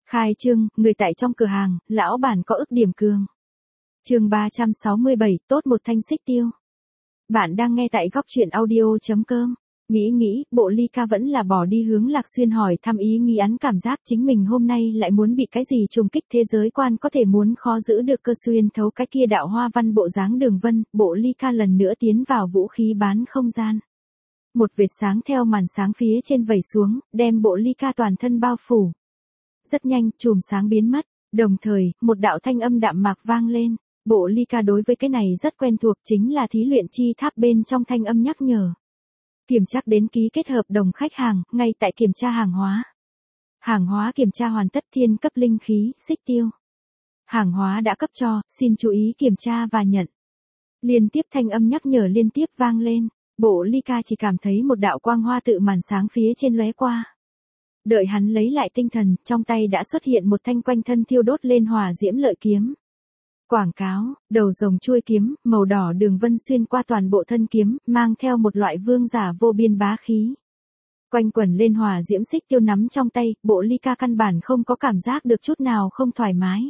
Khai trương, người tại trong cửa hàng, lão bản có ức điểm cường. Chương 367, tốt một thanh xích tiêu. Bạn đang nghe tại góc truyện audio.com. Nghĩ, bộ ly ca vẫn là bỏ đi hướng Lạc Xuyên hỏi thăm ý nghi án, cảm giác chính mình hôm nay lại muốn bị cái gì trùng kích thế giới quan, có thể muốn khó giữ được cơ xuyên thấu cái kia đạo hoa văn bộ dáng đường vân. Bộ ly ca lần nữa tiến vào vũ khí bán không gian. Một vệt sáng theo màn sáng phía trên vẩy xuống, đem bộ ly ca toàn thân bao phủ. Rất nhanh, chùm sáng biến mất, đồng thời, một đạo thanh âm đạm mạc vang lên. Bộ ly ca đối với cái này rất quen thuộc, chính là thí luyện chi tháp bên trong thanh âm nhắc nhở. Kiểm tra đến ký kết hợp đồng khách hàng, ngay tại kiểm tra hàng hóa. Hàng hóa kiểm tra hoàn tất, thiên cấp linh khí, xích tiêu. Hàng hóa đã cấp cho, xin chú ý kiểm tra và nhận. Liên tiếp thanh âm nhắc nhở liên tiếp vang lên, bộ ly ca chỉ cảm thấy một đạo quang hoa tự màn sáng phía trên lóe qua. Đợi hắn lấy lại tinh thần, trong tay đã xuất hiện một thanh quanh thân thiêu đốt lên hỏa diễm lợi kiếm. Quảng cáo, đầu rồng chuôi kiếm, màu đỏ đường vân xuyên qua toàn bộ thân kiếm, mang theo một loại vương giả vô biên bá khí. Quanh quẩn lên hỏa diễm xích tiêu nắm trong tay, bộ ly ca căn bản không có cảm giác được chút nào không thoải mái.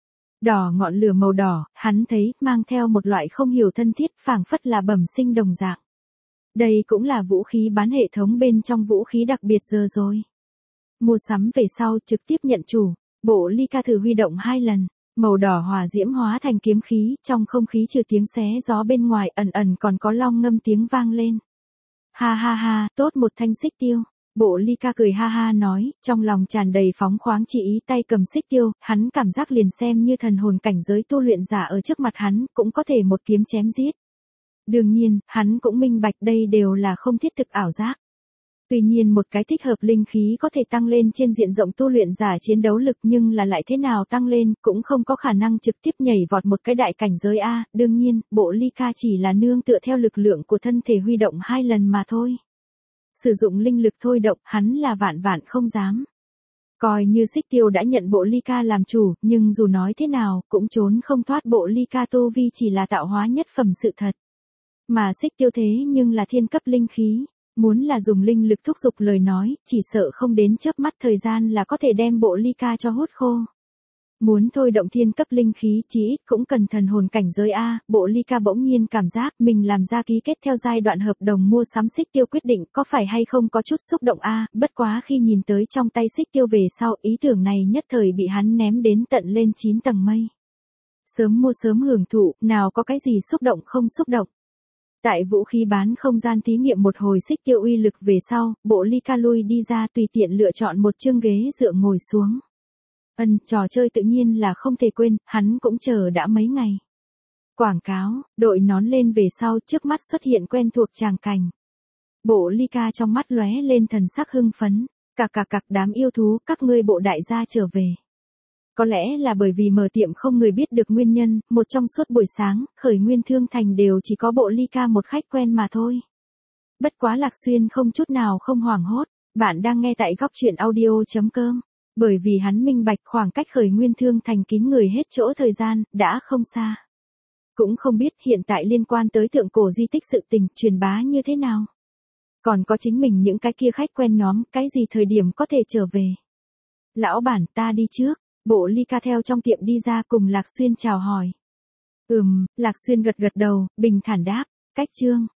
Đỏ ngọn lửa màu đỏ, hắn thấy, mang theo một loại không hiểu thân thiết, phảng phất là bẩm sinh đồng dạng. Đây cũng là vũ khí bán hệ thống bên trong vũ khí đặc biệt giờ rồi. Mua sắm về sau trực tiếp nhận chủ, bộ ly ca thử huy động 2 lần, màu đỏ hỏa diễm hóa thành kiếm khí, trong không khí trừ tiếng xé gió bên ngoài ẩn ẩn còn có long ngâm tiếng vang lên. Ha ha ha, tốt một thanh xích tiêu. Bộ ly ca cười ha ha nói, trong lòng tràn đầy phóng khoáng chỉ ý, tay cầm xích tiêu, hắn cảm giác liền xem như thần hồn cảnh giới tu luyện giả ở trước mặt hắn, cũng có thể một kiếm chém giết. Đương nhiên, hắn cũng minh bạch đây đều là không thiết thực ảo giác. Tuy nhiên một cái thích hợp linh khí có thể tăng lên trên diện rộng tu luyện giả chiến đấu lực, nhưng là lại thế nào tăng lên, cũng không có khả năng trực tiếp nhảy vọt một cái đại cảnh giới A. Đương nhiên, bộ ly ca chỉ là nương tựa theo lực lượng của thân thể huy động 2 lần mà thôi. Sử dụng linh lực thôi động, hắn là vạn vạn không dám. Coi như xích tiêu đã nhận bộ ly ca làm chủ, nhưng dù nói thế nào, cũng trốn không thoát bộ ly ca tu vi chỉ là tạo hóa nhất phẩm sự thật. Mà xích tiêu thế nhưng là thiên cấp linh khí. Muốn là dùng linh lực thúc giục lời nói, chỉ sợ không đến chớp mắt thời gian là có thể đem bộ ly ca cho hút khô. Muốn thôi động thiên cấp linh khí chí ít cũng cần thần hồn cảnh giới A. Bộ ly ca bỗng nhiên cảm giác mình làm ra ký kết theo giai đoạn hợp đồng mua sắm xích tiêu quyết định có phải hay không có chút xúc động A. Bất quá khi nhìn tới trong tay xích tiêu về sau, ý tưởng này nhất thời bị hắn ném đến tận lên 9 tầng mây. Sớm mua sớm hưởng thụ, nào có cái gì xúc động không xúc động. Tại vũ khí bán không gian thí nghiệm một hồi xích tiêu uy lực về sau, bộ ly ca lui đi ra tùy tiện lựa chọn một chương ghế dựa ngồi xuống. Trò chơi tự nhiên là không thể quên, hắn cũng chờ đã mấy ngày. Quảng cáo, đội nón lên về sau trước mắt xuất hiện quen thuộc tràng cảnh. Bộ ly ca trong mắt lóe lên thần sắc hưng phấn, cặc đám yêu thú, các ngươi bộ đại gia trở về. Có lẽ là bởi vì mở tiệm không người biết được nguyên nhân, một trong suốt buổi sáng, Khởi Nguyên Thương Thành đều chỉ có bộ ly ca một khách quen mà thôi. Bất quá Lạc Xuyên không chút nào không hoảng hốt, bạn đang nghe tại góc truyện audio.com. Bởi vì hắn minh bạch khoảng cách Khởi Nguyên Thương Thành kín người hết chỗ thời gian, đã không xa. Cũng không biết hiện tại liên quan tới thượng cổ di tích sự tình, truyền bá như thế nào. Còn có chính mình những cái kia khách quen nhóm, cái gì thời điểm có thể trở về. Lão bản, ta đi trước. Bộ ly ca theo trong tiệm đi ra cùng Lạc Xuyên chào hỏi. Lạc Xuyên gật đầu, bình thản đáp, cách chương.